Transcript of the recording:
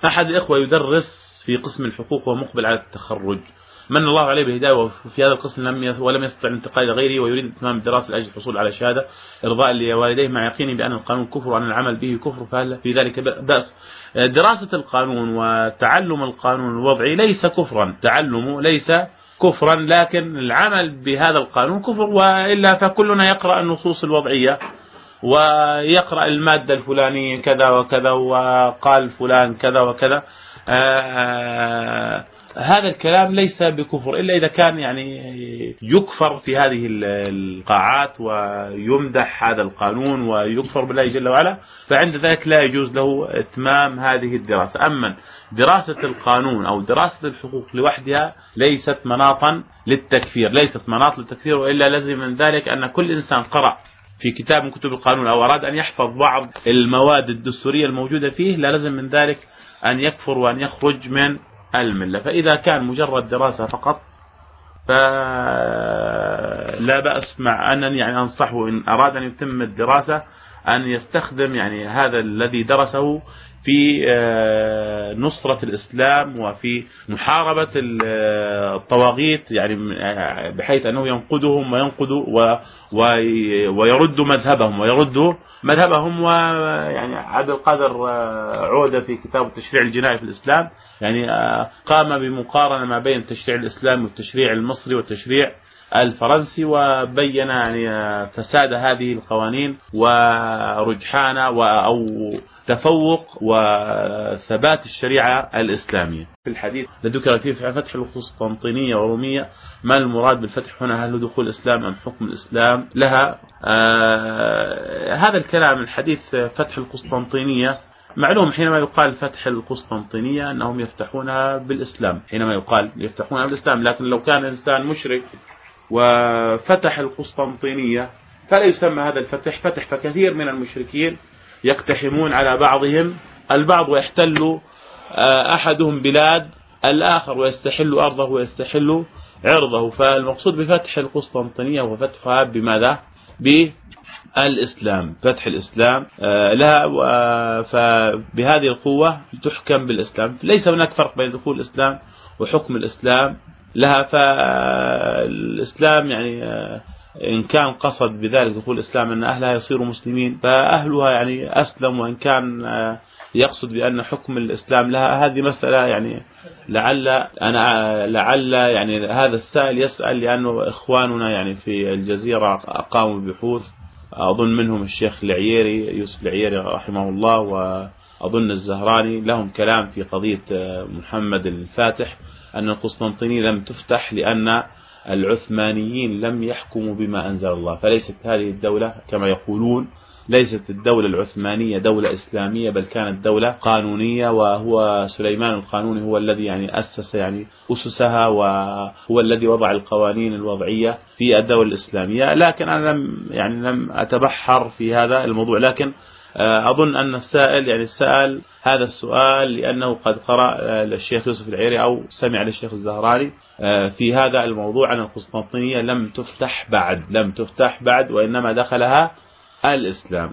أحد الإخوة يدرس في قسم الحقوق ومقبل على التخرج، من الله عليه بالهداية، وفي هذا القسم ولم يستطع الانتقال إلى غيره، ويريد إتمام الدراسة لأجل الحصول على شهادة إرضاء لوالديه مع يقينه بأن القانون كفر وأن العمل به كفر، فهل في ذلك بأس؟ دراسة القانون وتعلم القانون الوضعي ليس كفرا، تعلمه ليس كفرا، لكن العمل بهذا القانون كفر، وإلا فكلنا يقرأ النصوص الوضعية ويقرأ المادة الفلانية كذا وكذا وقال فلان كذا وكذا. هذا الكلام ليس بكفر إلا إذا كان يعني يكفر في هذه القاعات ويمدح هذا القانون ويكفر بالله جل وعلا، فعند ذلك لا يجوز له إتمام هذه الدراسة. أما دراسة القانون أو دراسة الحقوق لوحدها ليست مناطا للتكفير، ليست مناط للتكفير، وإلا لازم من ذلك أن كل إنسان قرأ في كتاب من كتب القانون أو أراد أن يحفظ بعض المواد الدستورية الموجودة فيه لا لازم من ذلك أن يكفر وأن يخرج من الملة. فإذا كان مجرد دراسة فقط فلا بأس، مع أنني يعني أنصحه إن أراد أن يتم الدراسة أن يستخدم يعني هذا الذي درسه في نصرة الإسلام وفي محاربة الطواغيت، يعني بحيث أنه ينقدهم ويرد مذهبهم ويعني عبد القادر عودة في كتاب التشريع الجنائي في الإسلام يعني قام بمقارنة ما بين التشريع الإسلامي والتشريع المصري والتشريع الفرنسي، وبين يعني فساد هذه القوانين ورجحان أو تفوق وثبات الشريعة الإسلامية. في الحديث ذكر فيه فتح القسطنطينية ورومية، ما المراد بالفتح هنا؟ هل دخول الإسلام أم حكم الإسلام لها؟ هذا الكلام الحديث فتح القسطنطينية معلوم، حينما يقال فتح القسطنطينية أنهم يفتحونها بالإسلام، حينما يقال يفتحونها بالإسلام، لكن لو كان إنسان مشرك وفتح القسطنطينية فلا يسمى هذا الفتح فتح. فكثير من المشركين يقتحمون على بعضهم البعض ويحتل أحدهم بلاد الآخر ويستحل أرضه ويستحل عرضه، فالمقصود بفتح القسطنطينية وفتحها بماذا؟ بالإسلام، فتح الإسلام لها، فبهذه القوة تحكم بالإسلام، ليس هناك فرق بين دخول الإسلام وحكم الإسلام لها. فالإسلام يعني إن كان قصد بذلك دخول الإسلام أن أهلها يصيروا مسلمين فأهلها يعني أسلم، وإن كان يقصد بأن حكم الإسلام لها هذه مسألة يعني لعل يعني هذا السائل يسأل لأنه إخواننا يعني في الجزيرة قاموا ببحوث، أظن منهم الشيخ العييري يوسف العييري رحمه الله، وأظن الزهراني، لهم كلام في قضية محمد الفاتح أن القسطنطينية لم تفتح لأن العثمانيين لم يحكموا بما أنزل الله، فليست هذه الدولة كما يقولون، ليست الدولة العثمانية دولة إسلامية، بل كانت دولة قانونية، وهو سليمان القانوني هو الذي يعني أسس يعني أسسها، وهو الذي وضع القوانين الوضعية في الدولة الإسلامية. لكن أنا لم أتبحر في هذا الموضوع، لكن أظن أن السائل يعني سأل هذا السؤال لأنه قد قرأ للشيخ يوسف العييري أو سمع للشيخ الزهراني في هذا الموضوع أن القسطنطينية لم تفتح بعد، وإنما دخلها الإسلام.